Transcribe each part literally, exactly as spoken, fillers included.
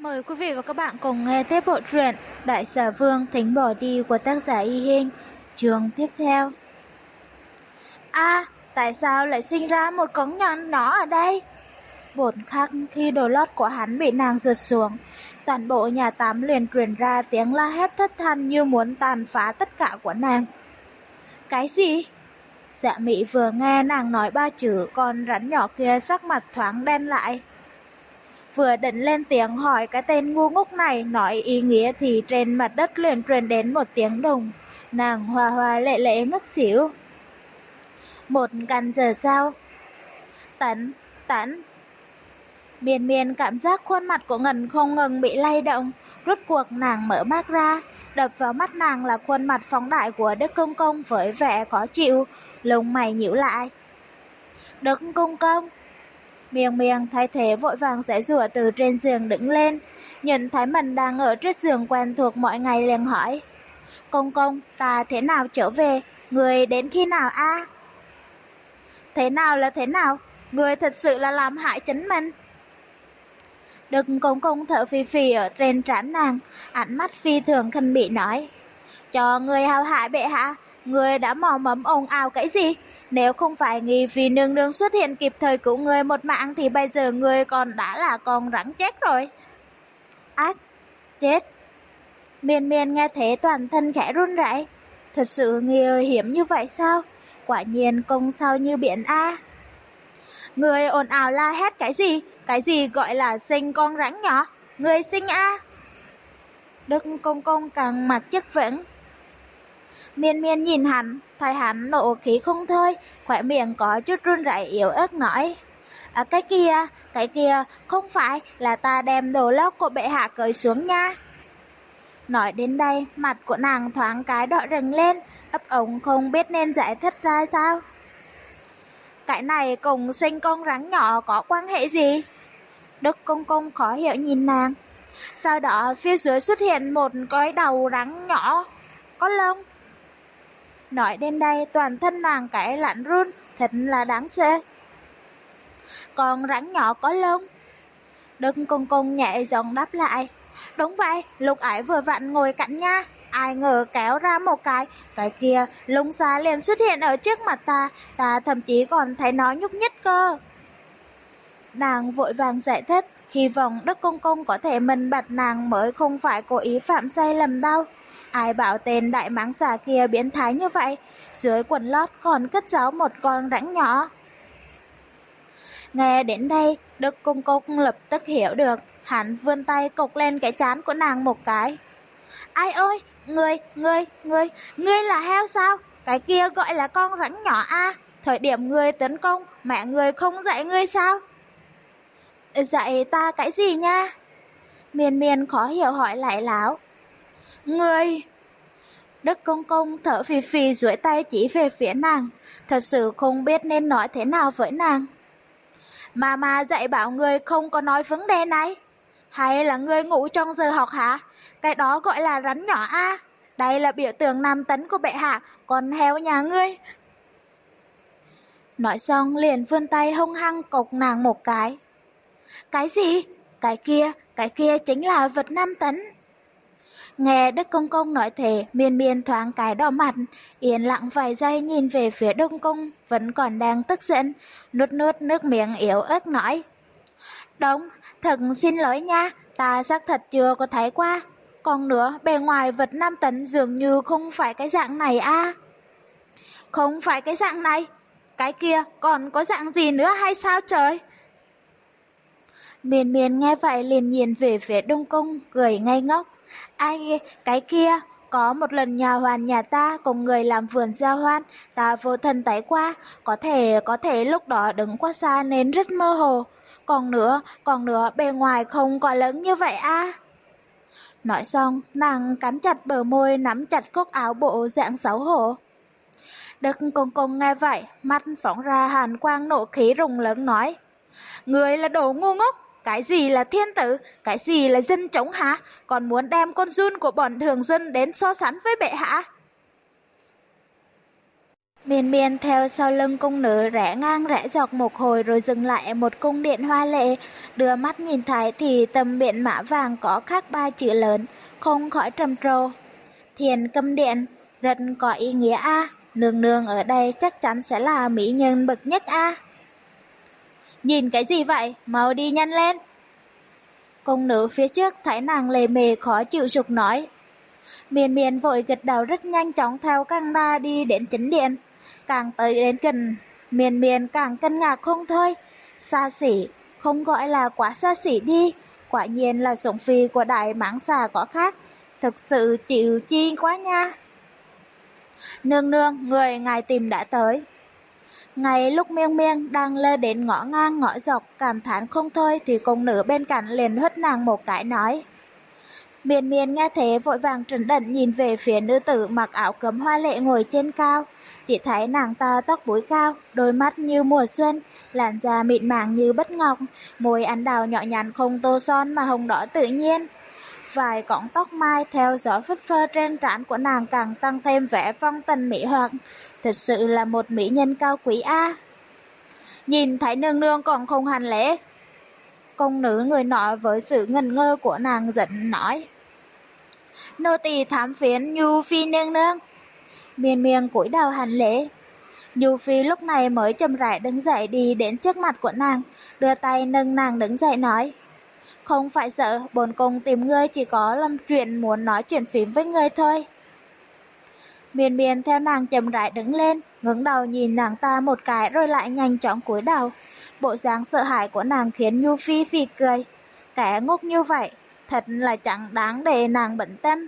Mời quý vị và các bạn cùng nghe tiếp bộ truyện Đại xà vương thính bỏ đi của tác giả Y Hinh. Chương tiếp theo. A, tại sao lại sinh ra một con nhọn nhỏ ở đây? Một khắc khi đồ lót của hắn bị nàng giật xuống, toàn bộ nhà tắm liền truyền ra tiếng la hét thất thanh như muốn tàn phá tất cả của nàng. Cái gì? Dạ Mỹ vừa nghe nàng nói ba chữ con rắn nhỏ kia sắc mặt thoáng đen lại. Vừa định lên tiếng hỏi cái tên ngu ngốc này nói ý nghĩa thì trên mặt đất liền truyền đến một tiếng đùng. Nàng hoa hoa lệ lệ ngất xỉu. Một canh giờ sau. Tấn, tấn. Miên miên cảm giác khuôn mặt của Ngân không ngừng bị lay động. Rốt cuộc nàng mở mắt ra. Đập vào mắt nàng là khuôn mặt phóng đại của Đức Công Công với vẻ khó chịu. Lông mày nhíu lại. Đức Công Công. Miệng miệng thay thế vội vàng giãy giụa từ trên giường đứng lên, nhìn thấy mình đang ở trước giường quen thuộc mọi ngày liền hỏi. Công công, ta thế nào trở về, người đến khi nào a? À? Thế nào là thế nào, người thật sự là làm hại chính mình. Đức Công Công thở phì phì ở trên trán nàng, ánh mắt phi thường khinh bỉ nói. Cho người hãm hại bệ hạ, người đã mò mẫm ồn ào cái gì? Nếu không phải nghi vì nương nương xuất hiện kịp thời cứu người một mạng thì bây giờ người còn đã là con rắn chết rồi. Ác, chết. Miên miên nghe thế toàn thân khẽ run rẩy. Thật sự nguy hiểm như vậy sao? Quả nhiên công sao như biển a. Người ồn ào la hét cái gì? Cái gì gọi là sinh con rắn nhỏ? Người sinh a. Đức Công Công càng mặt chất vững. Miên miên nhìn hắn, thấy hắn nộ khí không thôi, khỏe miệng có chút run rẩy yếu ớt nói. À, cái kia, cái kia, không phải là ta đem đồ lót của bệ hạ cởi xuống nha. Nói đến đây, mặt của nàng thoáng cái đỏ rừng lên, ấp ống không biết nên giải thích ra sao. Cái này cùng sinh con rắn nhỏ có quan hệ gì? Đức Công Công khó hiểu nhìn nàng. Sau đó phía dưới xuất hiện một cái đầu rắn nhỏ, có lông. Nói đến đây toàn thân nàng cái lạnh run, thật là đáng sợ. Còn rắn nhỏ có lông. Đức Công Công nhẹ giọng đáp lại. Đúng vậy, lúc ấy vừa vặn ngồi cạnh nha. Ai ngờ kéo ra một cái, cái kia lông xà liền xuất hiện ở trước mặt ta. Ta thậm chí còn thấy nó nhúc nhích cơ. Nàng vội vàng giải thích, hy vọng Đức Công Công có thể minh bạch nàng mới không phải cố ý phạm sai lầm đâu. Ai bảo tên đại mãng xà kia biến thái như vậy, dưới quần lót còn cất giấu một con rắn nhỏ. Nghe đến đây, Đức Công Công lập tức hiểu được, hắn vươn tay cộc lên cái trán của nàng một cái. Ai ơi, ngươi, ngươi, ngươi, ngươi là heo sao? Cái kia gọi là con rắn nhỏ a. À? Thời điểm ngươi tấn công, mẹ ngươi không dạy ngươi sao? Dạy ta cái gì nha? Miên miên khó hiểu hỏi lại láo. Ngươi... Đức Công Công thở phì phì duỗi tay chỉ về phía nàng, thật sự không biết nên nói thế nào với nàng. Mà mà dạy bảo người không có nói vấn đề này. Hay là người ngủ trong giờ học hả? Cái đó gọi là rắn nhỏ a. À? Đây là biểu tượng nam tấn của bệ hạ, còn heo nhà ngươi. Nói xong liền vươn tay hung hăng cộc nàng một cái. Cái gì? Cái kia, cái kia chính là vật nam tấn. Nghe Đức Công Công nói thế, miên miên thoáng cái đỏ mặt, yên lặng vài giây nhìn về phía Đông Công, vẫn còn đang tức giận, nuốt nuốt nước miệng yếu ớt nói. Đúng, thật xin lỗi nha, ta xác thật chưa có thấy qua. Còn nữa, bề ngoài vật nam tấn dường như không phải cái dạng này a. À? Không phải cái dạng này, cái kia còn có dạng gì nữa hay sao trời? Miên miên nghe vậy liền nhìn về phía Đông Công, cười ngây ngốc. Ai, cái kia, có một lần nhà hoàn nhà ta cùng người làm vườn giao hoan, ta vô thần thấy qua, có thể, có thể lúc đó đứng quá xa nên rất mơ hồ. Còn nữa, còn nữa, bề ngoài không có lớn như vậy a. À? Nói xong, nàng cắn chặt bờ môi nắm chặt cúc áo bộ dạng xấu hổ. Đức Công Công nghe vậy, mắt phóng ra hàn quang nộ khí rùng lớn nói. Người là đồ ngu ngốc. Cái gì là thiên tử, cái gì là dân chống hả? Còn muốn đem con giun của bọn thường dân đến so sánh với bệ hạ? Miên miên theo sau lưng cung nữ rẽ ngang rẽ dọc một hồi rồi dừng lại ở một cung điện hoa lệ, đưa mắt nhìn thấy thì tấm biển mã vàng có khắc ba chữ lớn, không khỏi trầm trồ. Thiền Câm Điện, rất có ý nghĩa a, nương nương ở đây chắc chắn sẽ là mỹ nhân bậc nhất a. Nhìn cái gì vậy, mau đi nhanh lên. Cung nữ phía trước thấy nàng lề mề khó chịu giục nói. Miên miên vội gật đầu rất nhanh chóng theo Cang Đa đi đến chính điện. Càng tới đến gần, miên miên càng kinh ngạc không thôi. Xa xỉ, không gọi là quá xa xỉ đi, quả nhiên là sủng phi của đại mãng xà có khác, thực sự chịu chi quá nha. Nương nương, người ngài tìm đã tới. Ngay lúc miên miên đang lơ đến ngõ ngang ngõ dọc cảm thán không thôi thì cung nữ bên cạnh liền hất nàng một cái nói. Miên miên nghe thế vội vàng trấn đẩn nhìn về phía nữ tử mặc áo cấm hoa lệ ngồi trên cao. Chỉ thấy nàng ta tóc búi cao, đôi mắt như mùa xuân, làn da mịn màng như bách ngọc, môi anh đào nhỏ nhắn không tô son mà hồng đỏ tự nhiên. Vài cọng tóc mai theo gió phất phơ trên trán của nàng càng tăng thêm vẻ phong tình mỹ hoặc, thật sự là một mỹ nhân cao quý a. Nhìn thấy nương nương còn không hành lễ. Cung nữ người nọ với sự ngần ngơ của nàng giận nói. Nô tỳ thám phiến Nhu Phi nương nương. Miên miên cúi đầu hành lễ. Nhu Phi lúc này mới chậm rãi đứng dậy đi đến trước mặt của nàng, đưa tay nâng nàng đứng dậy nói. Không phải sợ, bổn cung tìm ngươi chỉ có làm chuyện muốn nói chuyện phím với ngươi thôi. Miên miên theo nàng chậm rãi đứng lên, ngẩng đầu nhìn nàng ta một cái rồi lại nhanh chóng cúi đầu. Bộ dáng sợ hãi của nàng khiến Nhu Phi phì cười. Kẻ ngốc như vậy, thật là chẳng đáng để nàng bận tâm.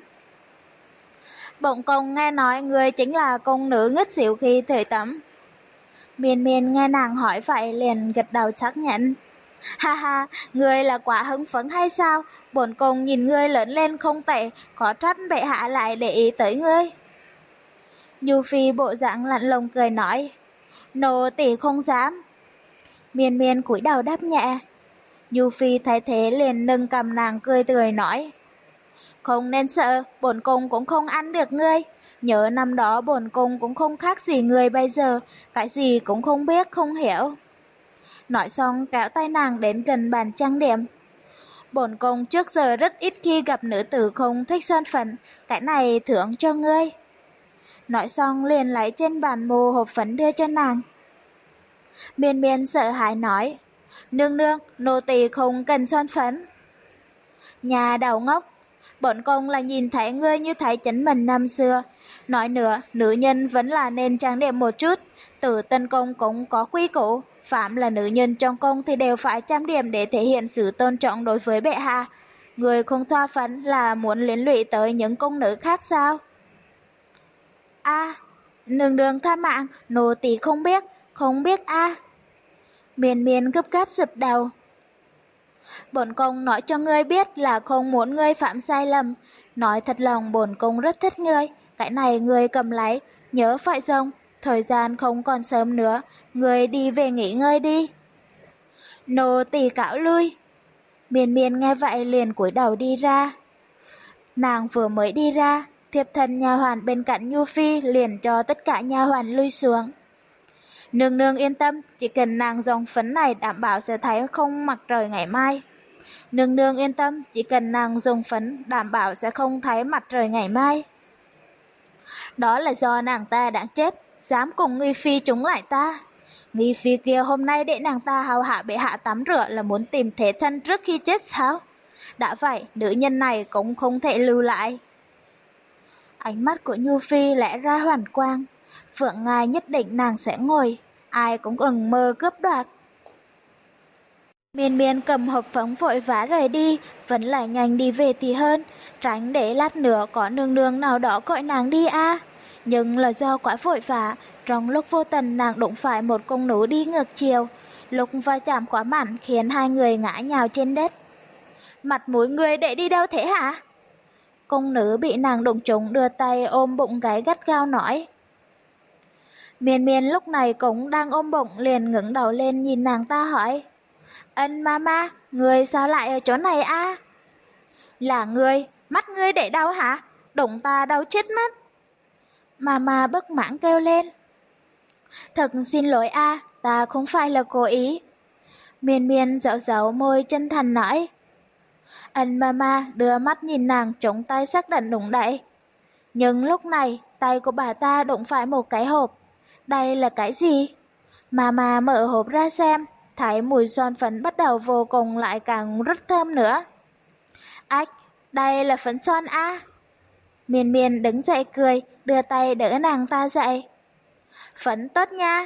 Bổn cung nghe nói ngươi chính là cung nữ ngất xỉu khi thời tắm. Miên miên nghe nàng hỏi vậy liền gật đầu xác nhận. Ha ha, ngươi là quá hứng phấn hay sao? Bổn cung nhìn ngươi lớn lên không tệ, có trách bệ hạ lại để ý tới ngươi. Nhu Phi bộ dạng lạnh lùng cười nói. Nô tỳ không dám. Miên miên cúi đầu đáp nhẹ. Nhu Phi thấy thế liền nâng cầm nàng cười tươi nói. Không nên sợ, bổn cung cũng không ăn được ngươi. Nhớ năm đó bổn cung cũng không khác gì người bây giờ, cái gì cũng không biết không hiểu. Nói xong kéo tay nàng đến gần bàn trang điểm. Bổn cung trước giờ rất ít khi gặp nữ tử không thích son phấn, cái này thưởng cho ngươi. Nói xong liền lấy trên bàn mô hộp phấn đưa cho nàng. Miên miên sợ hãi nói. Nương nương, nô tỳ không cần son phấn. Nhà đầu ngốc, bổn cung là nhìn thấy ngươi như thấy chính mình năm xưa. Nói nữa, nữ nhân vẫn là nên trang điểm một chút. Tử tân cung cũng có quy củ, phạm là nữ nhân trong cung thì đều phải trang điểm để thể hiện sự tôn trọng đối với bệ hạ. Người không thoa phấn là muốn liên lụy tới những cung nữ khác sao? A, à, nương nương tha mạng, nô tỳ không biết, không biết a. À. Miên miên gấp gáp sụp đầu. Bổn cung nói cho ngươi biết là không muốn ngươi phạm sai lầm. Nói thật lòng bổn cung rất thích ngươi, cái này ngươi cầm lấy, nhớ phải không? Thời gian không còn sớm nữa, ngươi đi về nghỉ ngơi đi. Nô tỳ cáo lui. Miên miên nghe vậy liền cúi đầu đi ra. Nàng vừa mới đi ra, thiếp thân nha hoàn bên cạnh Nhu Phi liền cho tất cả nha hoàn lui xuống. Nương nương yên tâm, chỉ cần nàng dùng phấn này đảm bảo sẽ thấy không mặt trời ngày mai. Nương nương yên tâm, chỉ cần nàng dùng phấn đảm bảo sẽ không thấy mặt trời ngày mai. Đó là do nàng ta đã chết, dám cùng Nghi Phi chống lại ta. Nghi Phi kia hôm nay để nàng ta hầu hạ bệ hạ tắm rửa là muốn tìm thế thân trước khi chết sao? Đã vậy, nữ nhân này cũng không thể lưu lại. Ánh mắt của Nhu Phi lẽ ra hoàn quang. Phượng Ngài nhất định nàng sẽ ngồi, ai cũng đừng mơ cướp đoạt. Miên miên cầm hộp phấn vội vã rời đi, vẫn là nhanh đi về thì hơn, tránh để lát nữa có nương nương nào đó gọi nàng đi a. À. Nhưng là do quá vội vã, trong lúc vô tình nàng đụng phải một cung nữ đi ngược chiều, lúc va chạm quá mạnh khiến hai người ngã nhào trên đất. Mặt mũi người để đi đâu thế hả? Cung nữ bị nàng đụng trúng đưa tay ôm bụng gái gắt gao nói. Miên miên lúc này cũng đang ôm bụng liền ngẩng đầu lên nhìn nàng ta hỏi. Ân mama, người sao lại ở chỗ này a? À? Là người, mắt ngươi để đâu hả? Đụng ta đau chết mắt. Mama bất mãn kêu lên. Thật xin lỗi a, ta không phải là cố ý. Miên Miên dạo dạo môi chân thành nói. Ân Mama đưa mắt nhìn nàng chống tay xác định đụng đẩy. Nhưng lúc này, tay của bà ta đụng phải một cái hộp. Đây là cái gì? Mama mở hộp ra xem, thấy mùi son phấn bắt đầu vô cùng lại càng rất thơm nữa. Ách, đây là phấn son a. Miên Miên đứng dậy cười, đưa tay đỡ nàng ta dậy. Phấn tốt nha.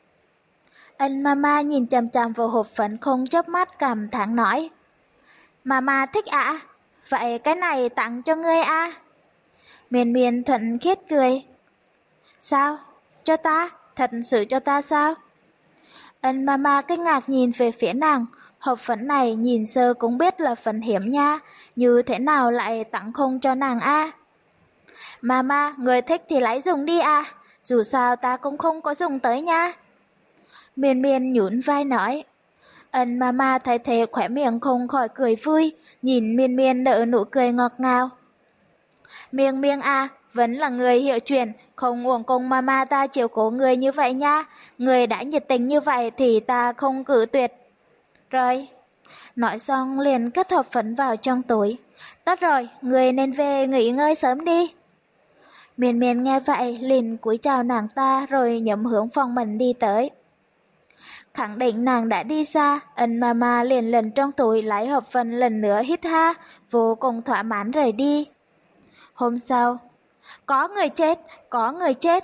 Ân Mama nhìn chằm chằm vào hộp phấn không chớp mắt cảm thán nói. Mama thích ạ, à? Vậy cái này tặng cho ngươi a. À? Miên Miên thuận khiết cười. Sao? Cho ta? Thật sự cho ta sao? Ân Mama kinh ngạc nhìn về phía nàng. Hộp phấn này nhìn sơ cũng biết là phấn hiếm nha, như thế nào lại tặng không cho nàng a? À? Mama, người thích thì lấy dùng đi à, dù sao ta cũng không có dùng tới nha. Miên Miên nhún vai nói. Ân Mama thấy thế khỏe miệng không khỏi cười vui, nhìn Miên Miên nở nụ cười ngọt ngào. Miên Miên à, vẫn là người hiểu chuyện, không uổng công Mama ta chiều cố người như vậy nha. Người đã nhiệt tình như vậy thì ta không cự tuyệt. Rồi, nói xong liền cất hộp phấn vào trong túi. Tốt rồi, người nên về nghỉ ngơi sớm đi. Miên Miên nghe vậy liền cúi chào nàng ta rồi nhắm hướng phòng mình đi tới. Khẳng định nàng đã đi xa, Ân Mama liền lần trong túi lấy hộp phấn lần nữa hít ha, vô cùng thỏa mãn rời đi. Hôm sau, có người chết, có người chết.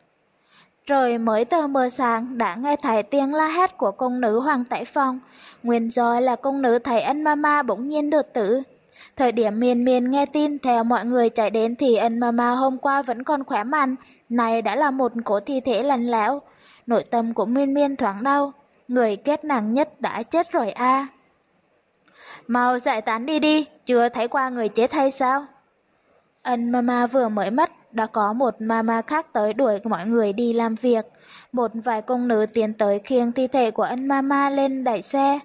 Rồi mới tờ mờ sáng đã nghe thấy tiếng la hét của cung nữ Hoàng Tải Phong, nguyên do là cung nữ thấy Ân Mama bỗng nhiên đột tử. Thời điểm Miên Miên nghe tin theo mọi người chạy đến thì Ân Mama hôm qua vẫn còn khỏe mạnh, này đã là một cỗ thi thể lạnh lẽo. Nội tâm của Miên Miên thoáng đau, người kết nàng nhất đã chết rồi a. À. Mau giải tán đi đi, chưa thấy qua người chết hay sao? Ân Mama vừa mới mất, đã có một Mama khác tới đuổi mọi người đi làm việc. Một vài cung nữ tiến tới khiêng thi thể của Ân Mama lên đẩy xe.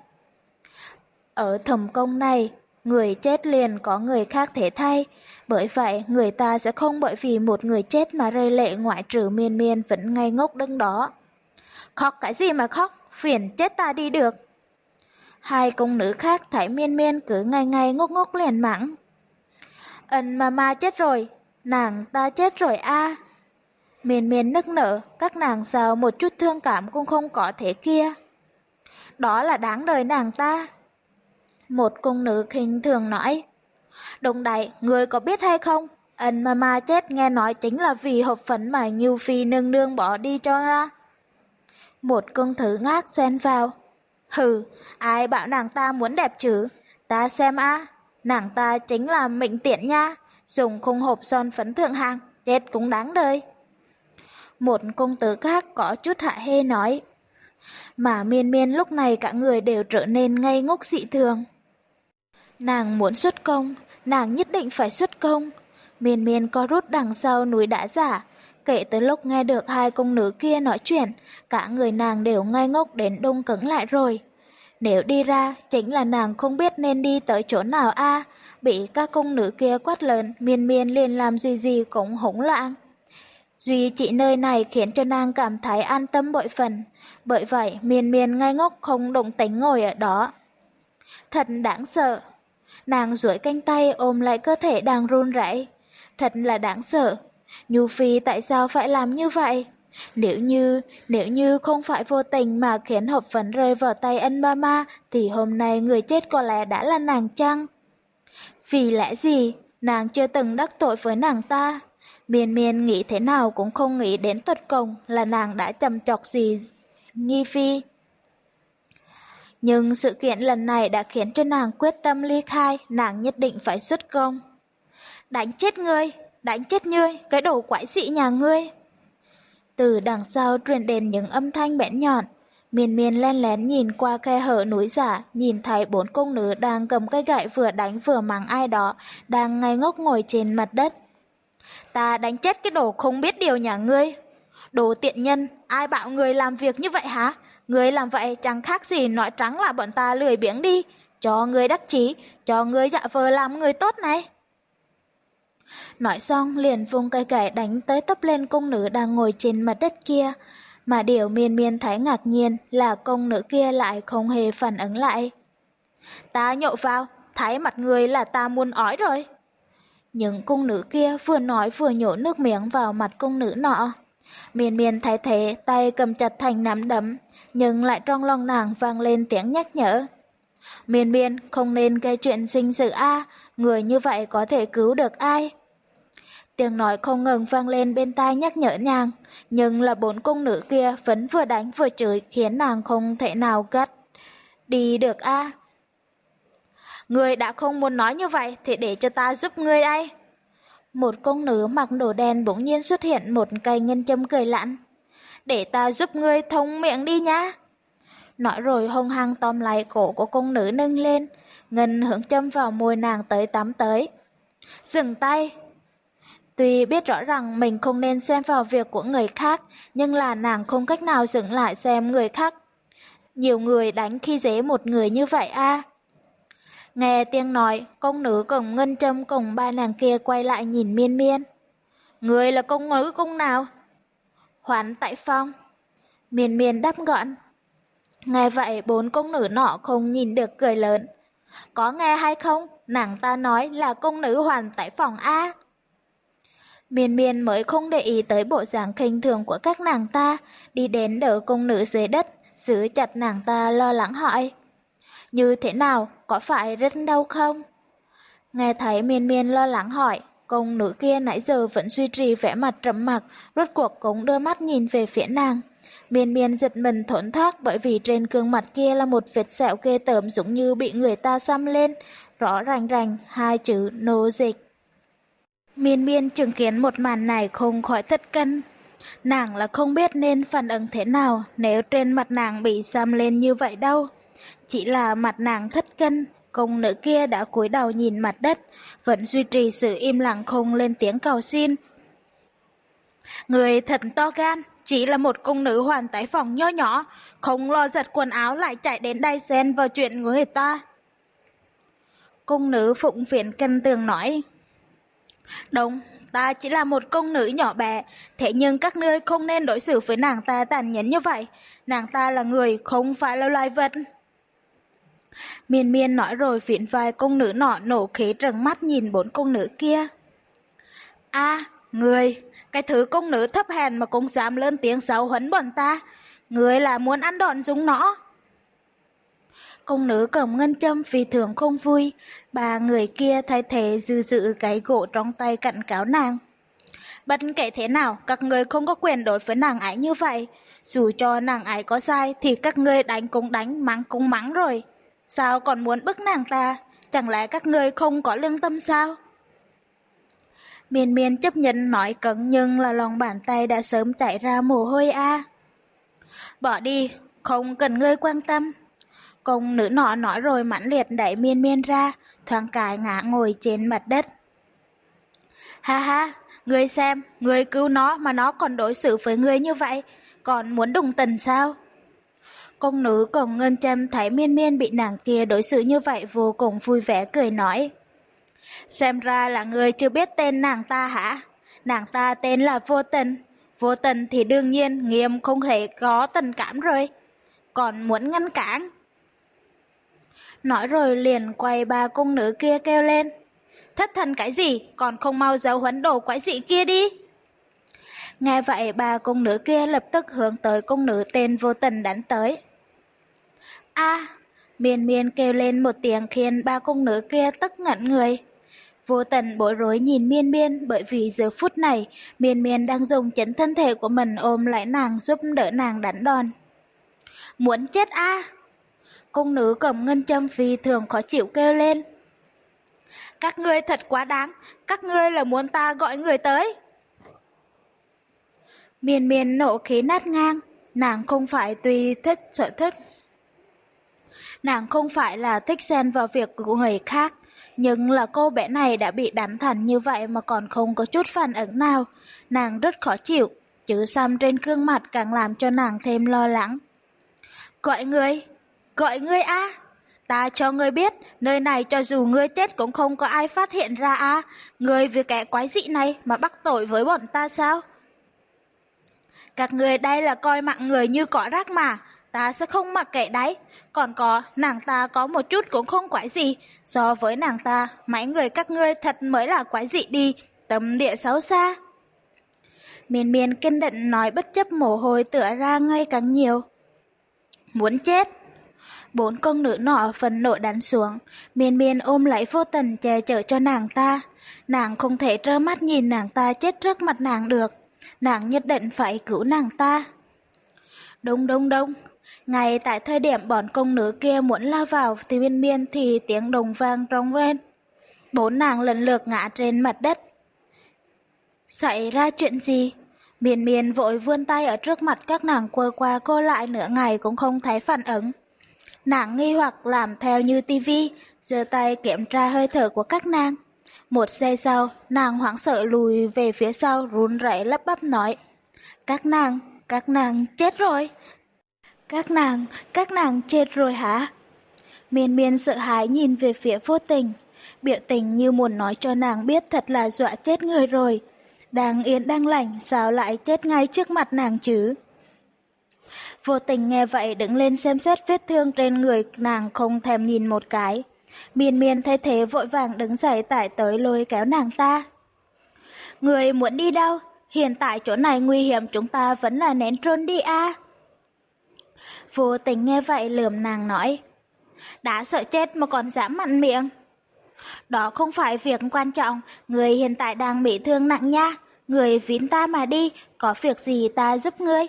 Ở thẩm công này, người chết liền có người khác thể thay, bởi vậy người ta sẽ không bởi vì một người chết mà rơi lệ, ngoại trừ Miên Miên vẫn ngây ngốc đứng đó. Khóc cái gì mà khóc, phiền chết ta đi được. Hai cung nữ khác thấy Miên Miên cứ ngây ngây ngốc ngốc liền mắng. Ân Mama chết rồi, nàng ta chết rồi a. À. Miên Miên nức nở, các nàng sao một chút thương cảm cũng không có thế kia. Đó là đáng đời nàng ta. Một cung nữ khinh thường nói. Đúng đấy, người có biết hay không? Ân Mama chết nghe nói chính là vì hộp phấn mà Như Phi nương nương bỏ đi cho ra. Một công tử ngác xen vào. Hừ, ai bảo nàng ta muốn đẹp chứ? Ta xem a, à, nàng ta chính là mệnh tiện nha, dùng khung hộp son phấn thượng hạng, chết cũng đáng đời. Một công tử khác có chút hạ hê nói. Mà Miên Miên lúc này cả người đều trở nên ngây ngốc dị thường. Nàng muốn xuất công, nàng nhất định phải xuất công. Miên Miên co rút đằng sau núi đá giả. Kể từ lúc nghe được hai công nữ kia nói chuyện, cả người nàng đều ngây ngốc đến đông cứng lại rồi. Nếu đi ra, chính là nàng không biết nên đi tới chỗ nào a. À, bị các công nữ kia quát lớn, Miên Miên liền làm gì gì cũng hỗn loạn. Duy chỉ nơi này khiến cho nàng cảm thấy an tâm bội phần, bởi vậy Miên Miên ngây ngốc không động tĩnh ngồi ở đó. Thật đáng sợ. Nàng duỗi cánh tay ôm lại cơ thể đang run rẩy. Thật là đáng sợ. Nhu Phi tại sao phải làm như vậy? Nếu như, nếu như không phải vô tình mà khiến hộp phấn rơi vào tay Ân Mama thì hôm nay người chết có lẽ đã là nàng chăng? Vì lẽ gì? Nàng chưa từng đắc tội với nàng ta. Miên Miên nghĩ thế nào cũng không nghĩ đến tột cùng là nàng đã chầm chọc gì Nghi Phi. Nhưng sự kiện lần này đã khiến cho nàng quyết tâm ly khai, nàng nhất định phải xuất công. Đánh chết ngươi, đánh chết ngươi, cái đồ quái dị nhà ngươi. Từ đằng sau truyền đến những âm thanh bén nhọn. Miên Miên len lén nhìn qua khe hở núi giả, nhìn thấy bốn công nữ đang cầm cây gậy vừa đánh vừa mắng ai đó, đang ngây ngốc ngồi trên mặt đất. Ta đánh chết cái đồ không biết điều nhà ngươi. Đồ tiện nhân, ai bảo người làm việc như vậy hả? Người làm vậy chẳng khác gì nói trắng là bọn ta lười biếng đi. Cho người đắc chí, cho người dạ vờ làm người tốt này. Nói xong liền vung cây gậy đánh tới tấp lên cung nữ đang ngồi trên mặt đất kia. Mà điều Miên Miên thấy ngạc nhiên là công nữ kia lại không hề phản ứng lại. Ta nhậu vào, thấy mặt người là ta muốn ói rồi. Những cung nữ kia vừa nói vừa nhổ nước miếng vào mặt cung nữ nọ. Miên Miên thấy thế, tay cầm chặt thành nắm đấm, nhưng lại trong lòng nàng vang lên tiếng nhắc nhở. Miên Miên không nên gây chuyện sinh sự a, người như vậy có thể cứu được ai. Tiếng nói không ngừng vang lên bên tai nhắc nhở nàng, nhưng là bốn cung nữ kia vẫn vừa đánh vừa chửi khiến nàng không thể nào gắt đi được a. Người đã không muốn nói như vậy thì để cho ta giúp ngươi đây. Một cung nữ mặc đồ đen bỗng nhiên xuất hiện một cây ngân châm cười lạnh. Để ta giúp ngươi thông miệng đi nhá. Nói rồi hung hăng tóm lại cổ của cung nữ nâng lên, ngân hướng châm vào môi nàng tới tắm tới. Dừng tay. Tuy biết rõ rằng mình không nên xem vào việc của người khác, nhưng là nàng không cách nào dừng lại xem người khác. Nhiều người đánh khi dễ một người như vậy a. Nghe tiếng nói, công nữ cùng ngân châm cùng ba nàng kia quay lại nhìn Miên Miên. Người là công nữ cung nào? Hoán Tại Phong. Miên Miên đáp gọn. Nghe vậy bốn công nữ nọ không nhìn được cười lớn. Có nghe hay không? Nàng ta nói là công nữ Hoàn Tại Phong a. Miên Miên mới không để ý tới bộ dáng khinh thường của các nàng ta, đi đến đỡ công nữ dưới đất, giữ chặt nàng ta lo lắng hỏi. Như thế nào? Có phải rất đau không? Nghe thấy Miên Miên lo lắng hỏi, công nữ kia nãy giờ vẫn duy trì vẻ mặt trầm mặc, rốt cuộc cũng đưa mắt nhìn về phía nàng. Miên Miên giật mình thổn thức bởi vì trên gương mặt kia là một vết sẹo ghê tởm giống như bị người ta xăm lên, rõ ràng ràng hai chữ nô dịch. Miên Miên chứng kiến một màn này không khỏi thất kinh. Nàng là không biết nên phản ứng thế nào nếu trên mặt nàng bị xăm lên như vậy đâu. Chỉ là mặt nàng thất kinh, công nữ kia đã cúi đầu nhìn mặt đất, vẫn duy trì sự im lặng không lên tiếng cầu xin. Người thật to gan, chỉ là một công nữ Hoàn Tại Phong nho nhỏ, không lo giặt quần áo lại chạy đến đây xen vào chuyện của người ta. Công nữ Phụng Phiến Cân Tường nói. Đúng, ta chỉ là một công nữ nhỏ bé, thế nhưng các ngươi không nên đối xử với nàng ta tàn nhẫn như vậy. Nàng ta là người, không phải là loài vật. Miên Miên nói rồi phiến vai công nữ nọ nổ khí trừng mắt nhìn bốn công nữ kia. A, à, người, cái thứ công nữ thấp hèn mà cũng dám lớn tiếng xấu huấn bọn ta. Người là muốn ăn đòn chúng nó. Công nữ cầm ngân châm vì thường không vui, ba người kia thay thế dư dự cái gỗ trong tay cặn cáo nàng. Bất kể thế nào, các người không có quyền đối với nàng ấy như vậy. Dù cho nàng ấy có sai thì các ngươi đánh cũng đánh, mắng cũng mắng rồi. Sao còn muốn bức nàng ta? Chẳng lẽ các ngươi không có lương tâm sao? Miên Miên chấp nhận nói cứng nhưng là lòng bàn tay đã sớm chảy ra mồ hôi a. Bỏ đi, không cần ngươi quan tâm. Công nữ nọ nói rồi mãnh liệt đẩy Miên Miên ra, thoáng cái ngã ngồi trên mặt đất. Ha ha, ngươi xem, ngươi cứu nó mà nó còn đối xử với ngươi như vậy, còn muốn đồng tình sao? Công nữ cùng ngân châm thấy Miên Miên bị nàng kia đối xử như vậy vô cùng vui vẻ cười nói. Xem ra là ngươi chưa biết tên nàng ta hả? Nàng ta tên là Vô Tình. Vô Tình thì đương nhiên Nghiêm không hề có tình cảm rồi. Còn muốn ngăn cản. Nói rồi liền quay ba cung nữ kia kêu lên. Thất thần cái gì, còn không mau giấu huấn đồ quái dị kia đi. Nghe vậy ba cung nữ kia lập tức hướng tới cung nữ tên Vô Tình đánh tới. A, à, Miên Miên kêu lên một tiếng khiến ba cung nữ kia tức ngẩn người. Vô Tình bối rối nhìn Miên Miên bởi vì giờ phút này Miên Miên đang dùng chính thân thể của mình ôm lại nàng giúp đỡ nàng đánh đòn. Muốn chết a? À? Cung nữ cầm ngân châm phi thường khó chịu kêu lên. Các ngươi thật quá đáng, các ngươi là muốn ta gọi người tới. Miên Miên nộ khí nát ngang, nàng không phải tùy thích sở thích. Nàng không phải là thích xen vào việc của người khác, nhưng là cô bé này đã bị đánh thành như vậy mà còn không có chút phản ứng nào. Nàng rất khó chịu, chữ xăm trên gương mặt càng làm cho nàng thêm lo lắng. Gọi ngươi, gọi ngươi a, à? Ta cho ngươi biết, nơi này cho dù ngươi chết cũng không có ai phát hiện ra a. À? Ngươi vì kẻ quái dị này mà bắt tội với bọn ta sao? Các người đây là coi mạng người như cỏ rác mà, ta sẽ không mặc kệ đấy. Còn có, nàng ta có một chút cũng không quái gì. So với nàng ta, mấy người các ngươi thật mới là quái dị đi, tâm địa xấu xa. Miên miên kiên định nói bất chấp mồ hôi tựa ra ngay càng nhiều. Muốn chết. Bốn công nữ nọ phần nộ đánh xuống, miên miên ôm lấy Vô Tình che chở cho nàng ta. Nàng không thể trơ mắt nhìn nàng ta chết trước mặt nàng được. Nàng nhất định phải cứu nàng ta. Đông đông đông. Ngay tại thời điểm bọn công nữ kia muốn lao vào thì miên miên thì tiếng đồng vang rống lên. Bốn nàng lần lượt ngã trên mặt đất. Xảy ra chuyện gì? Miên miên vội vươn tay ở trước mặt các nàng quơ qua cô lại nửa ngày cũng không thấy phản ứng. Nàng nghi hoặc làm theo như tivi, giơ tay kiểm tra hơi thở của các nàng. Một giây sau, nàng hoảng sợ lùi về phía sau run rẩy lắp bắp nói. Các nàng, các nàng chết rồi. Các nàng, các nàng chết rồi hả? Miên miên sợ hãi nhìn về phía Vô Tình. Biểu tình như muốn nói cho nàng biết thật là dọa chết người rồi. Đang yên đang lành, sao lại chết ngay trước mặt nàng chứ? Vô Tình nghe vậy đứng lên xem xét vết thương trên người nàng không thèm nhìn một cái. Miên miên thấy thế vội vàng đứng dậy tải tới lôi kéo nàng ta. Người muốn đi đâu? Hiện tại chỗ này nguy hiểm, chúng ta vẫn là nén trốn đi à? Vô Tình nghe vậy lườm nàng nói. Đã sợ chết mà còn dám mạnh miệng. Đó không phải việc quan trọng, người hiện tại đang bị thương nặng nha. Người vín ta mà đi, có việc gì ta giúp ngươi.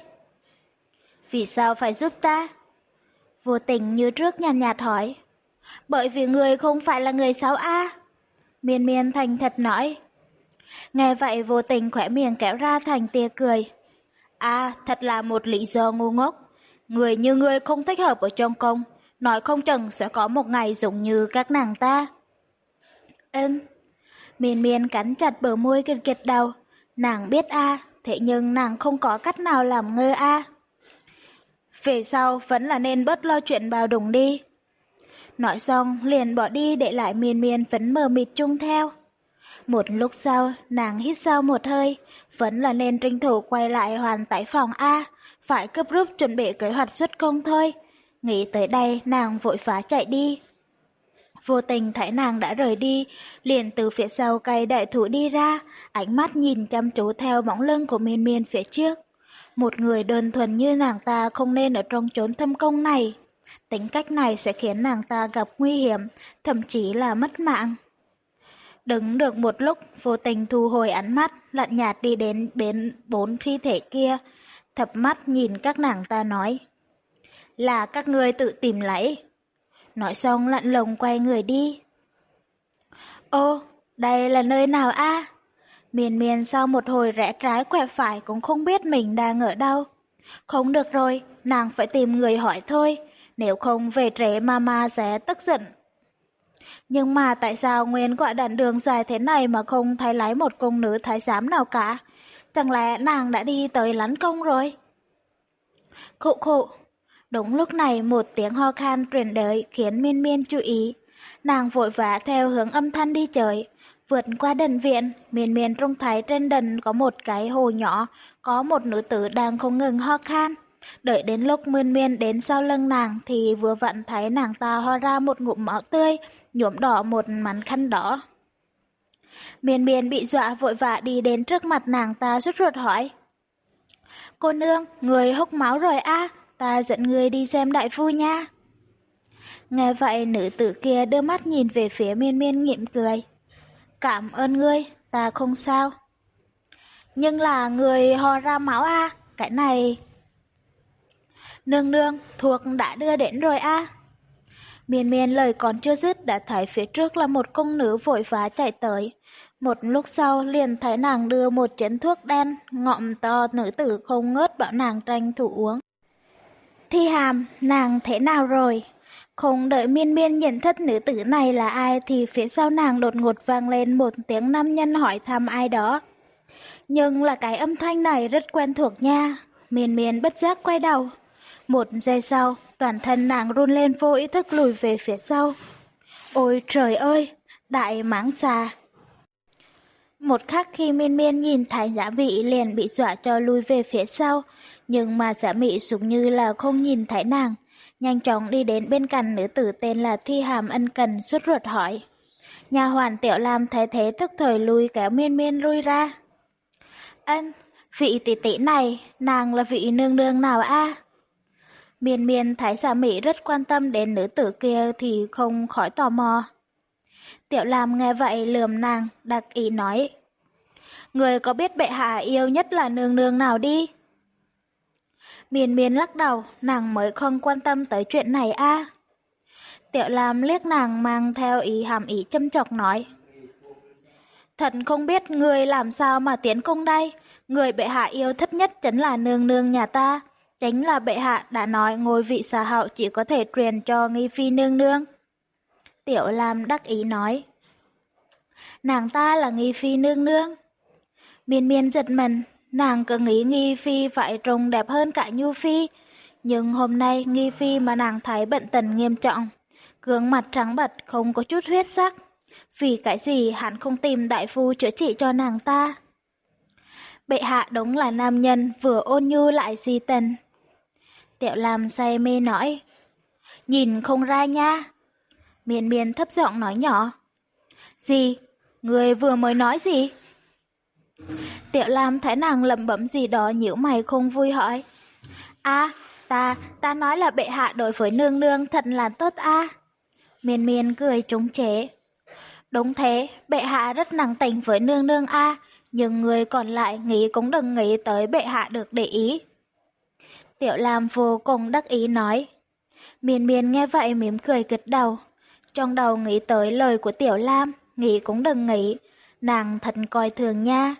Vì sao phải giúp ta? Vô Tình như trước nhàn nhạt, nhạt hỏi. Bởi vì người không phải là người xấu a. Miên miên thành thật nói. Nghe vậy Vô Tình khỏe miệng kéo ra thành tia cười. À, thật là một lý do ngu ngốc. Người như ngươi không thích hợp ở trong công, nói không chừng sẽ có một ngày giống như các nàng ta. Ừm. Miên miên cắn chặt bờ môi kịch kịch đầu. Nàng biết a, thế nhưng nàng không có cách nào làm ngơ a. Về sau vẫn là nên bớt lo chuyện bao đồng đi. Nói xong liền bỏ đi để lại miên miên vẫn mờ mịt chung theo. Một lúc sau nàng hít sâu một hơi, vẫn là nên tranh thủ quay lại hoàn tải phòng A, phải cấp rút chuẩn bị kế hoạch xuất công thôi. Nghĩ tới đây nàng vội vã chạy đi. Vô Tình thấy nàng đã rời đi, liền từ phía sau cây đại thụ đi ra, ánh mắt nhìn chăm chú theo bóng lưng của miên miên phía trước. Một người đơn thuần như nàng ta không nên ở trong chốn thâm công này. Tính cách này sẽ khiến nàng ta gặp nguy hiểm, thậm chí là mất mạng. Đứng được một lúc, Vô Tình thu hồi ánh mắt, lạnh nhạt đi đến bên bốn thi thể kia, thập mắt nhìn các nàng ta nói. Là các ngươi tự tìm lấy. Nói xong lạnh lùng quay người đi. Ô, đây là nơi nào a? Miên miên sau một hồi rẽ trái quẹo phải cũng không biết mình đang ở đâu. Không được rồi, nàng phải tìm người hỏi thôi, nếu không về trễ mama sẽ tức giận. Nhưng mà tại sao Nguyên gọi đoạn đường dài thế này mà không thấy lấy một cung nữ thái giám nào cả? Chẳng lẽ nàng đã đi tới lắn công rồi? Khụ khụ. Đúng lúc này một tiếng ho khan truyền tới khiến miên miên chú ý. Nàng vội vã theo hướng âm thanh đi chơi. Vượt qua đền viện, miên miên trông thấy trên đền có một cái hồ nhỏ, có một nữ tử đang không ngừng ho khan. Đợi đến lúc miên miên đến sau lưng nàng thì vừa vặn thấy nàng ta ho ra một ngụm máu tươi, nhuộm đỏ một mảnh khăn đỏ. Miên miên bị dọa vội vã đi đến trước mặt nàng ta sốt ruột hỏi. Cô nương, người hốc máu rồi a, ta dẫn người đi xem đại phu nha. Nghe vậy nữ tử kia đưa mắt nhìn về phía miên miên mỉm cười. Cảm ơn ngươi, ta không sao. Nhưng là người ho ra máu a, cái này... Nương nương, thuộc đã đưa đến rồi a. Miên miên lời còn chưa dứt đã thấy phía trước là một cung nữ vội vã chạy tới. Một lúc sau liền thấy nàng đưa một chén thuốc đen, ngọm to nữ tử không ngớt bảo nàng tranh thủ uống. Thi Hàm, nàng thế nào rồi? Không đợi miên miên nhận thất nữ tử này là ai thì phía sau nàng đột ngột vang lên một tiếng nam nhân hỏi thăm ai đó. Nhưng là cái âm thanh này rất quen thuộc nha. Miên miên bất giác quay đầu. Một giây sau, toàn thân nàng run lên vô ý thức lùi về phía sau. Ôi trời ơi, đại mãng xà. Một khắc khi Miên Miên nhìn thấy Giả Mị liền bị dọa cho lui về phía sau, nhưng mà Giả Mị giống như là không nhìn thấy nàng, nhanh chóng đi đến bên cạnh nữ tử tên là Thi Hàm ân cần sốt ruột hỏi. Nhà hoàn Tiểu Lam thấy thế tức thời lui kéo Miên Miên lui ra. Ân, vị tỷ tỷ này, nàng là vị nương nương nào a? Miên Miên thấy Giả Mị rất quan tâm đến nữ tử kia thì không khỏi tò mò. Tiểu Lam nghe vậy lườm nàng, đặc ý nói. Người có biết bệ hạ yêu nhất là nương nương nào đi? Miên Miên lắc đầu, nàng mới không quan tâm tới chuyện này a. Tiểu Lam liếc nàng mang theo ý hàm ý châm chọc nói. Thật không biết người làm sao mà tiến công đây, người bệ hạ yêu thích nhất chính là nương nương nhà ta. Chính là bệ hạ đã nói ngôi vị xà hậu chỉ có thể truyền cho nghi phi nương nương. Tiểu Lam đắc ý nói. Nàng ta là nghi phi nương nương. Miên Miên giật mình, nàng cứ nghĩ nghi phi phải trông đẹp hơn cả Nhu phi. Nhưng hôm nay nghi phi mà nàng thấy bệnh tình nghiêm trọng, gương mặt trắng bệch không có chút huyết sắc. Vì cái gì hắn không tìm đại phu chữa trị cho nàng ta? Bệ hạ đúng là nam nhân vừa ôn nhu lại si tình. Tiểu Lam say mê nói. Nhìn không ra nha. Miên Miên thấp giọng nói nhỏ. Gì? Người vừa mới nói gì? Tiểu Lam thấy nàng lẩm bẩm gì đó nhíu mày không vui hỏi. A, ta, ta nói là bệ hạ đối với nương nương thật là tốt a. Miên Miên cười trúng chế. Đúng thế, bệ hạ rất nặng tình với nương nương a, nhưng người còn lại nghĩ cũng đừng nghĩ tới bệ hạ được để ý. Tiểu Lam vô cùng đắc ý nói. Miên Miên nghe vậy mỉm cười gật đầu. Trong đầu nghĩ tới lời của Tiểu Lam, nghĩ cũng đừng nghĩ, nàng thật coi thường nha.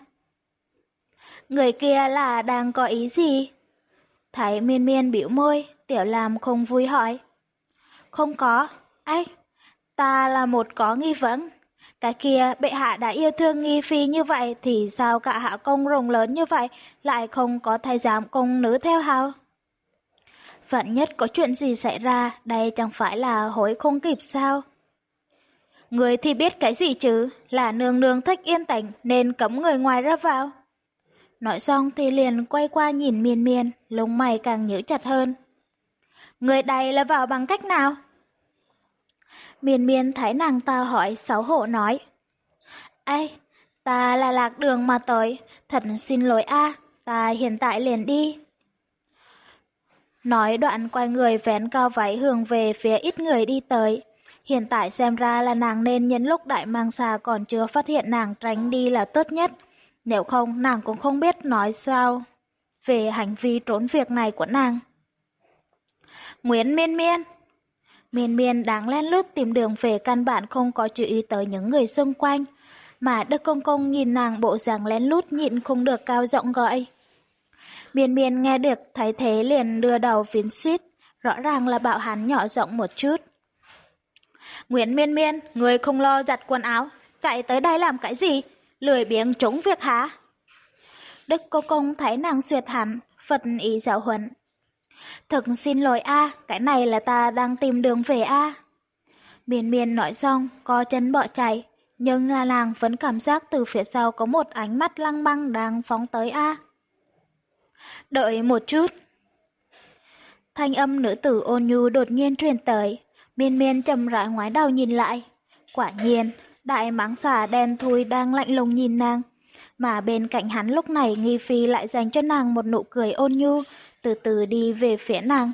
Người kia là đang có ý gì? Thấy Miên Miên bĩu môi, Tiểu Lam không vui hỏi. Không có, ách, ta là một có nghi vấn. Cái kia bệ hạ đã yêu thương nghi phi như vậy thì sao cả hạ công rồng lớn như vậy lại không có thái giám công nữ theo hầu? Vạn nhất có chuyện gì xảy ra, đây chẳng phải là hối không kịp sao? Người thì biết cái gì chứ, là nương nương thích yên tĩnh nên cấm người ngoài ra vào. Nói xong thì liền quay qua nhìn Miên Miên, lông mày càng nhíu chặt hơn. Người đây là vào bằng cách nào? Miên Miên thấy nàng ta hỏi xấu hổ nói. Ê, ta là lạc đường mà tới, thật xin lỗi a, ta hiện tại liền đi. Nói đoạn quay người vén cao váy hướng về phía ít người đi tới. Hiện tại xem ra là nàng nên nhân lúc đại mang xà còn chưa phát hiện nàng tránh đi là tốt nhất. Nếu không nàng cũng không biết nói sao về hành vi trốn việc này của nàng. Nguyễn Miên Miên. Miên Miên đang len lút tìm đường về căn bản không có chú ý tới những người xung quanh. Mà Đức Công Công nhìn nàng bộ dạng lén lút nhịn không được cao giọng gọi. Miên Miên nghe được thấy thế liền đưa đầu phiến suýt, rõ ràng là bảo hắn nhỏ giọng một chút. Nguyễn Miên Miên, người không lo giặt quần áo, chạy tới đây làm cái gì? Lười biếng trốn việc hả? Đức Công Công thấy nàng xuyệt hẳn, phật ý giáo huấn. Thực xin lỗi a, cái này là ta đang tìm đường về a. Miên Miên nói xong, co chân bỏ chạy, nhưng là nàng vẫn cảm giác từ phía sau có một ánh mắt lăng băng đang phóng tới a. Đợi một chút. Thanh âm nữ tử ôn nhu đột nhiên truyền tới, Miên Miên chậm rãi ngoái đầu nhìn lại. Quả nhiên, đại mãng xà đen thui đang lạnh lùng nhìn nàng, mà bên cạnh hắn lúc này Nghi Phi lại dành cho nàng một nụ cười ôn nhu, từ từ đi về phía nàng.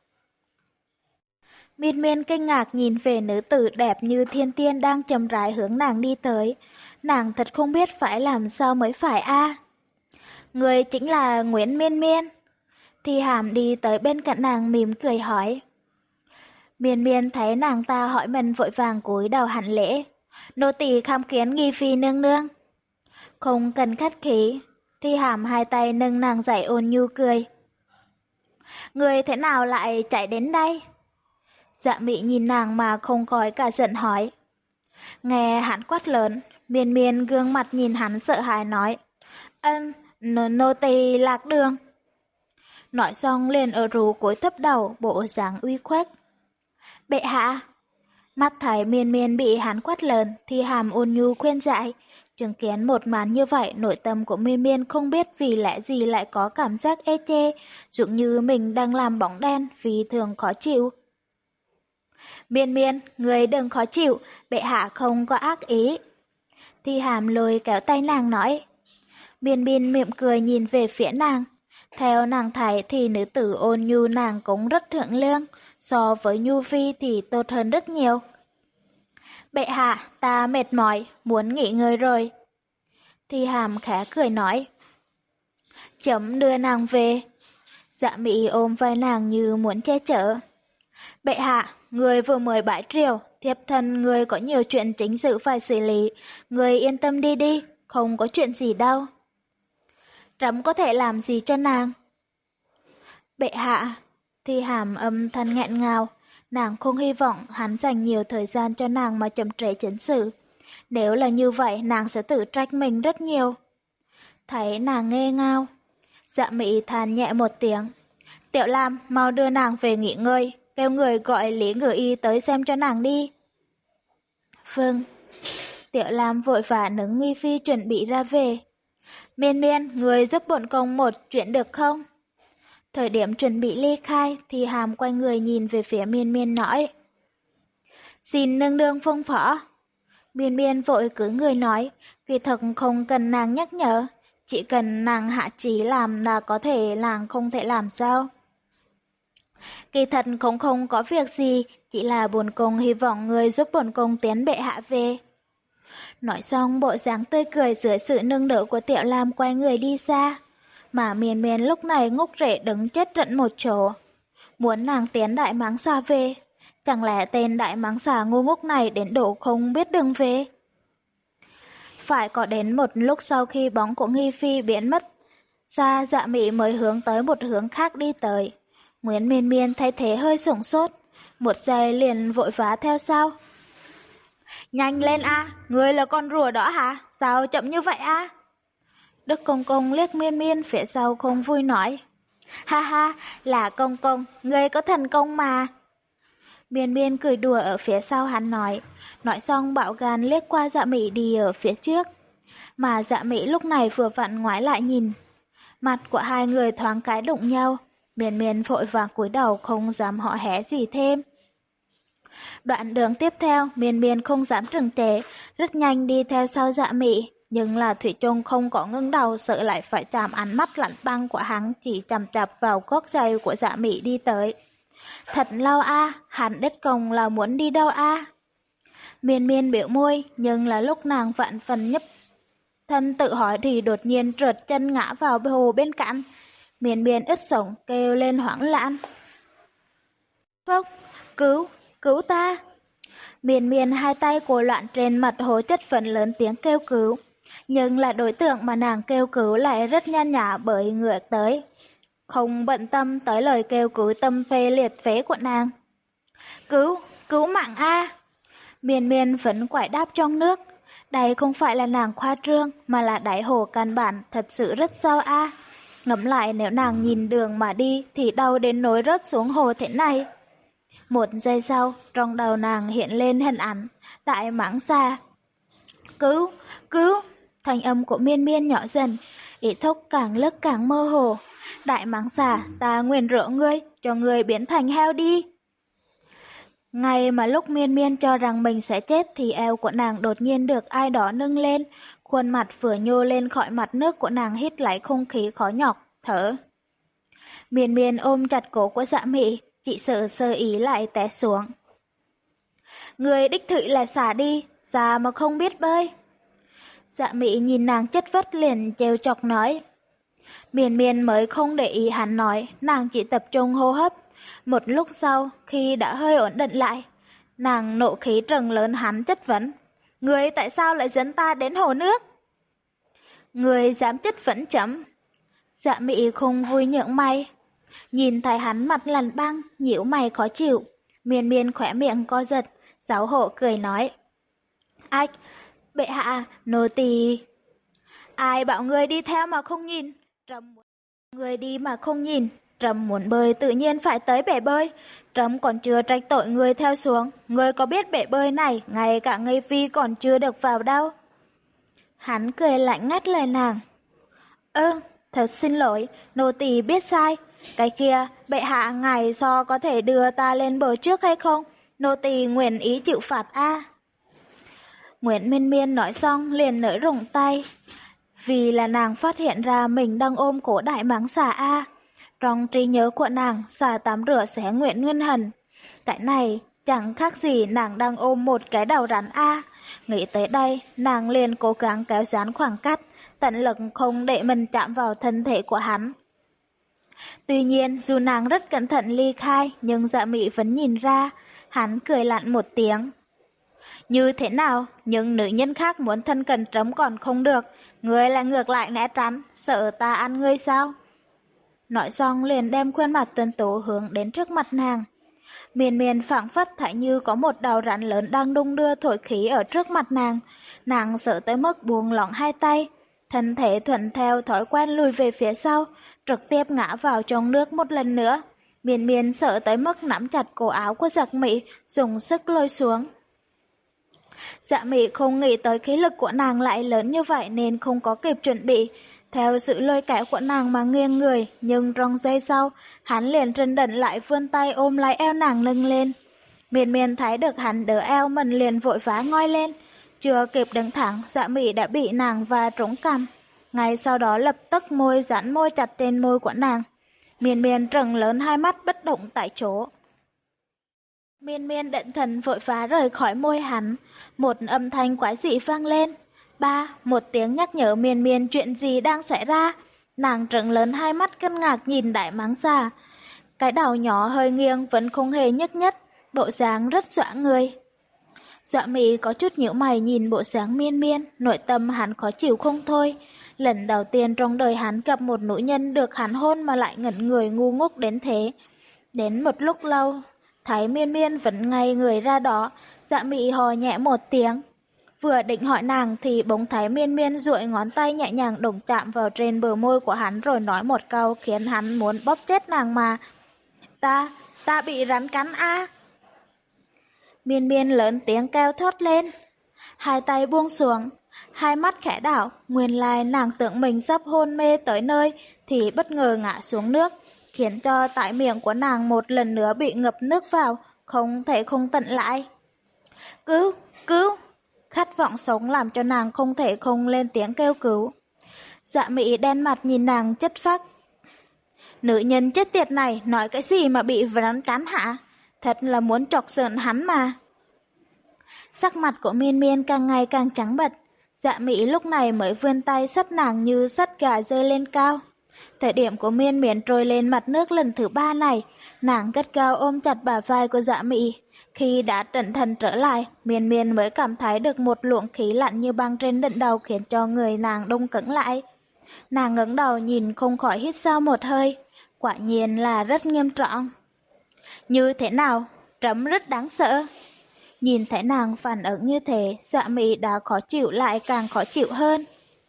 Miên Miên kinh ngạc nhìn về nữ tử đẹp như thiên tiên đang chậm rãi hướng nàng đi tới, nàng thật không biết phải làm sao mới phải a. Người chính là Nguyễn Miên Miên. Thi Hàm đi tới bên cạnh nàng mỉm cười hỏi. Miên Miên thấy nàng ta hỏi mình vội vàng cúi đầu hành lễ. Nô tỳ khám kiến Nghi Phi nương nương. Không cần khách khí, Thi Hàm hai tay nâng nàng dậy ôn nhu cười. Người thế nào lại chạy đến đây? Dạ Mị nhìn nàng mà không coi cả giận hỏi. Nghe hắn quát lớn, Miên Miên gương mặt nhìn hắn sợ hãi nói. Ân, nô, nô tỳ lạc đường. Nói xong liền ở rú cúi thấp đầu, bộ dáng uy khuếch. Bệ hạ. Mắt thấy Miên Miên bị hắn quát lớn, Thi Hàm ôn nhu khuyên giải, Chứng kiến một màn như vậy, nội tâm của Miên Miên không biết vì lẽ gì lại có cảm giác ê chê, dường như mình đang làm bóng đen, vì thường khó chịu. Miên Miên, người đừng khó chịu, bệ hạ không có ác ý. Thi Hàm lôi kéo tay nàng nói. Miên Miên mỉm cười nhìn về phía nàng. Theo nàng thấy thì nữ tử ôn nhu nàng cũng rất thượng lương, so với Nhu Phi thì tốt hơn rất nhiều. Bệ hạ, ta mệt mỏi, muốn nghỉ ngơi rồi. Thi Hàm khẽ cười nói. Chấm đưa nàng về. Dạ Mị ôm vai nàng như muốn che chở. Bệ hạ, người vừa mới bãi triều, thiếp thân người có nhiều chuyện chính sự phải xử lý, người yên tâm đi đi, không có chuyện gì đâu. Trẫm có thể làm gì cho nàng? Bệ hạ, Thi Hàm âm thanh nghẹn ngào, nàng không hy vọng hắn dành nhiều thời gian cho nàng mà chậm trễ chính sự. Nếu là như vậy, nàng sẽ tự trách mình rất nhiều. Thấy nàng nghê ngao, Dạ Mị than nhẹ một tiếng. Tiểu Lam, mau đưa nàng về nghỉ ngơi, kêu người gọi Lý Ngự Y tới xem cho nàng đi. Vâng. Tiểu Lam vội vã nâng Nghi Phi chuẩn bị ra về. Miên Miên, người giúp bổn công một chuyện được không? Thời điểm chuẩn bị ly khai, thì Hàm quay người nhìn về phía Miên Miên nói. Xin nương nương phong phó. Miên Miên vội cứ người nói, kỳ thực không cần nàng nhắc nhở, chỉ cần nàng hạ chí làm là có thể nàng không thể làm sao. Kỳ thật cũng không có việc gì, chỉ là bổn cung hy vọng người giúp bổn cung tiến bệ hạ về. Nói xong bộ dáng tươi cười dưới sự nâng đỡ của Tiểu Lam quay người đi xa, mà Miên Miên lúc này ngốc rễ đứng chết trận một chỗ. Muốn nàng tiến Đại Mãng Xà về, chẳng lẽ tên Đại Mãng Xà ngu ngốc này đến độ không biết đường về? Phải có đến một lúc sau khi bóng của Nghi Phi biến mất, Sa Dạ Mị mới hướng tới một hướng khác đi tới. Nguyễn Miên Miên thấy thế hơi sửng sốt, một giây liền vội vã theo sau. Nhanh lên a, ngươi là con rùa đó hả? Sao chậm như vậy a? Đức Công Công liếc Miên Miên phía sau không vui nói. Ha ha, là Công Công, ngươi có thần công mà. Miên Miên cười đùa ở phía sau hắn nói. Nói xong bạo gan liếc qua Dạ Mị đi ở phía trước. Mà Dạ Mị lúc này vừa vặn ngoái lại nhìn. Mặt của hai người thoáng cái đụng nhau. Miên Miên vội vàng cúi đầu không dám họ hé gì thêm. Đoạn đường tiếp theo, Miên Miên không dám trừng trễ, rất nhanh đi theo sau Dạ Mị, nhưng là Thủy Chung không có ngưng đầu, sợ lại phải chạm ánh mắt lạnh băng của hắn, chỉ chằm chằm vào gót giày của Dạ Mị đi tới. Thật lâu a, hắn đứt công là muốn đi đâu a? Miên Miên biểu môi, nhưng là lúc nàng vạn phần nhấp thân tự hỏi thì đột nhiên trượt chân ngã vào hồ bên cạnh. Miên Miên ứt sống kêu lên hoảng loạn. Phốc, cứu, cứu ta. Miên Miên hai tay cô loạn trên mặt hồ chất phấn lớn tiếng kêu cứu. Nhưng là đối tượng mà nàng kêu cứu lại rất nhan nhã bởi ngựa tới. Không bận tâm tới lời kêu cứu tâm phê liệt phế của nàng. Cứu, cứu mạng a. Miên Miên vẫn quải đáp trong nước. Đây không phải là nàng khoa trương mà là đáy hồ căn bản thật sự rất sâu a. Ngẫm lại nếu nàng nhìn đường mà đi thì đau đến nỗi rớt xuống hồ thế này. Một giây sau, trong đầu nàng hiện lên hình ảnh Đại Mãng Xà. Cứu, cứu, thanh âm của Miên Miên nhỏ dần, ý thúc càng lúc càng mơ hồ. Đại Mãng Xà, ta nguyền rủa ngươi, cho ngươi biến thành heo đi. Ngay mà lúc Miên Miên cho rằng mình sẽ chết thì eo của nàng đột nhiên được ai đó nâng lên, khuôn mặt vừa nhô lên khỏi mặt nước của nàng hít lấy không khí khó nhọc, thở. Miên Miên ôm chặt cổ của Dạ Mị, chị sợ sơ ý lại té xuống. Người đích thực là xả đi, xả mà không biết bơi. Dạ Mị nhìn nàng chất vất liền trêu chọc nói. Miên Miên mới không để ý hắn nói, nàng chỉ tập trung hô hấp. Một lúc sau, khi đã hơi ổn định lại, nàng nộ khí trừng lớn hắn chất vấn. Người tại sao lại dẫn ta đến hồ nước? Người dám chất vấn chấm. Dạ Mị không vui nhượng mày. Nhìn thấy hắn mặt lạnh băng, nhíu mày khó chịu. Miên Miên khỏe miệng co giật, giáo hộ cười nói. Ách, bệ hạ, nô tỳ. Ai bảo người đi theo mà không nhìn? Trẫm muốn người đi mà không nhìn. Trẫm muốn bơi tự nhiên phải tới bể bơi. Trẫm còn chưa trách tội người theo xuống. Người có biết bể bơi này, ngay cả Ngây Phi còn chưa được vào đâu. Hắn cười lạnh ngắt lời nàng. Ơ, thật xin lỗi, nô tỳ biết sai. Cái kia, bệ hạ ngài do có thể đưa ta lên bờ trước hay không? Nô tỳ nguyện ý chịu phạt a. Nguyễn Miên Miên nói xong liền nới rộng tay. Vì là nàng phát hiện ra mình đang ôm cổ đại mãng xà a. Trong trí nhớ của nàng, xà tắm rửa xé Nguyễn Nguyên Hần. Cái này chẳng khác gì nàng đang ôm một cái đầu rắn a. Nghĩ tới đây, nàng liền cố gắng kéo giãn khoảng cách, tận lực không để mình chạm vào thân thể của hắn. Tuy nhiên, dù nàng rất cẩn thận ly khai, nhưng Dạ Mị vẫn nhìn ra. Hắn cười lạnh một tiếng. Như thế nào, những nữ nhân khác muốn thân cận trẫm còn không được, ngươi lại ngược lại né tránh, sợ ta ăn ngươi sao? Nói xong liền đem khuôn mặt tuấn tú hướng đến trước mặt nàng. Miên Miên phảng phất thấy như có một đầu rắn lớn đang đung đưa thổi khí ở trước mặt nàng. Nàng sợ tới mức buông lỏng hai tay, thân thể thuận theo thói quen lùi về phía sau, trực tiếp ngã vào trong nước một lần nữa. Miên Miên sợ tới mức nắm chặt cổ áo của Dạ Mị, dùng sức lôi xuống. Dạ Mị không nghĩ tới khí lực của nàng lại lớn như vậy nên không có kịp chuẩn bị. Theo sự lôi kéo của nàng mà nghiêng người, nhưng trong giây sau, hắn liền trấn định lại vươn tay ôm lấy eo nàng nâng lên. Miên Miên thấy được hắn đỡ eo mình liền vội vã ngoi lên. Chưa kịp đứng thẳng, Dạ Mị đã bị nàng va trúng cằm. Ngay sau đó lập tức môi dán môi chặt trên môi của nàng. Miên Miên trừng lớn hai mắt bất động tại chỗ. Miên Miên định thần vội vã rời khỏi môi hắn. Một âm thanh quái dị vang lên. Ba, một tiếng nhắc nhở Miên Miên chuyện gì đang xảy ra. Nàng trừng lớn hai mắt kinh ngạc nhìn đại mãng xà. Cái đầu nhỏ hơi nghiêng vẫn không hề nhức nhích, bộ dáng rất dọa người. Dọa Mị có chút nhíu mày nhìn bộ dáng Miên Miên, nội tâm hắn khó chịu không thôi. Lần đầu tiên trong đời hắn gặp một nữ nhân được hắn hôn mà lại ngẩn người ngu ngốc đến thế. Đến một lúc lâu, thấy Miên Miên vẫn ngay người ra đó, Dạ Mị hò nhẹ một tiếng. Vừa định hỏi nàng thì bỗng thấy Miên Miên duỗi ngón tay nhẹ nhàng đụng chạm vào trên bờ môi của hắn rồi nói một câu khiến hắn muốn bóp chết nàng mà. Ta, ta bị rắn cắn a. Miên Miên lớn tiếng kêu thốt lên. Hai tay buông xuống, hai mắt khẽ đảo, nguyên lai nàng tưởng mình sắp hôn mê tới nơi thì bất ngờ ngã xuống nước, khiến cho tại miệng của nàng một lần nữa bị ngập nước vào, không thể không tận lại. Cứu, cứu! Khát vọng sống làm cho nàng không thể không lên tiếng kêu cứu. Dạ Mị đen mặt nhìn nàng chất phác. Nữ nhân chết tiệt này nói cái gì mà bị rắn cắn hả? Thật là muốn chọc giận hắn mà. Sắc mặt của Miên Miên càng ngày càng trắng bệch. Dạ Mị lúc này mới vươn tay xách nàng như xách gà rơi lên cao. Thời điểm của Miên Miên trôi lên mặt nước lần thứ ba này, nàng gắt gao ôm chặt bả vai của Dạ Mị. Khi đã tỉnh thần trở lại, Miên Miên mới cảm thấy được một luồng khí lạnh như băng trên đỉnh đầu khiến cho người nàng đông cứng lại. Nàng ngẩng đầu nhìn không khỏi hít sâu một hơi, quả nhiên là rất nghiêm trọng. Như thế nào? Trẫm rất đáng sợ. Nhìn thấy nàng phản ứng như thế, Dạ Mị đã khó chịu lại càng khó chịu hơn.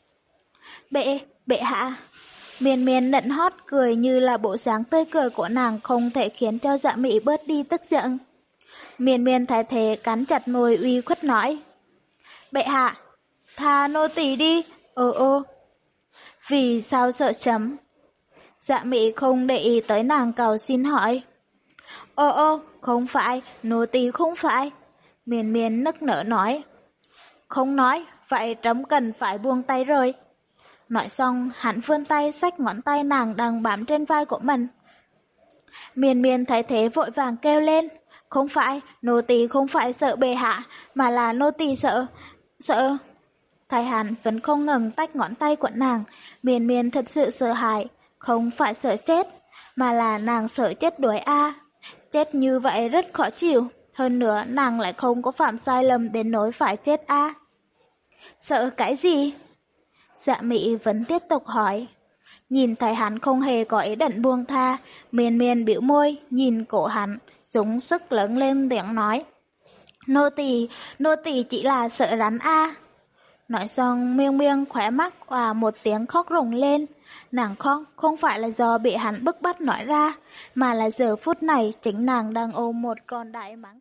Bệ, bệ hạ. Miên Miên nịnh hót cười như là bộ dáng tươi cười của nàng không thể khiến cho Dạ Mị bớt đi tức giận. Miên Miên thấy thế cắn chặt môi uy khuất nói. Bệ hạ, tha nô tỳ đi, ô ô. Vì sao sợ chấm? Dạ Mị không để ý tới nàng cầu xin hỏi. Ô ô, không phải, nô tỳ không phải. Miên Miên nức nở nói. Không nói, vậy trẫm cần phải buông tay rồi. Nói xong, hắn vươn tay xách ngón tay nàng đang bám trên vai của mình. Miên Miên thấy thế vội vàng kêu lên. Không phải, nô tỳ không phải sợ bệ hạ, mà là nô tỳ sợ, sợ. Thái Hàn vẫn không ngừng tách ngón tay của nàng, Miên Miên thật sự sợ hãi, không phải sợ chết, mà là nàng sợ chết đuối a. Chết như vậy rất khó chịu, hơn nữa nàng lại không có phạm sai lầm đến nỗi phải chết a. Sợ cái gì? Dạ Mị vẫn tiếp tục hỏi. Nhìn thấy hắn không hề có ý định buông tha, Miên Miên bĩu môi, nhìn cổ hắn, dùng sức lớn lên tiếng nói. Nô tỳ, nô tỳ chỉ là sợ rắn a. Nói xong Miên Miên khóe mắt và một tiếng khóc rùng lên. Nàng khóc không phải là do bị hắn bức bách nói ra, mà là giờ phút này chính nàng đang ôm một con đại mãng.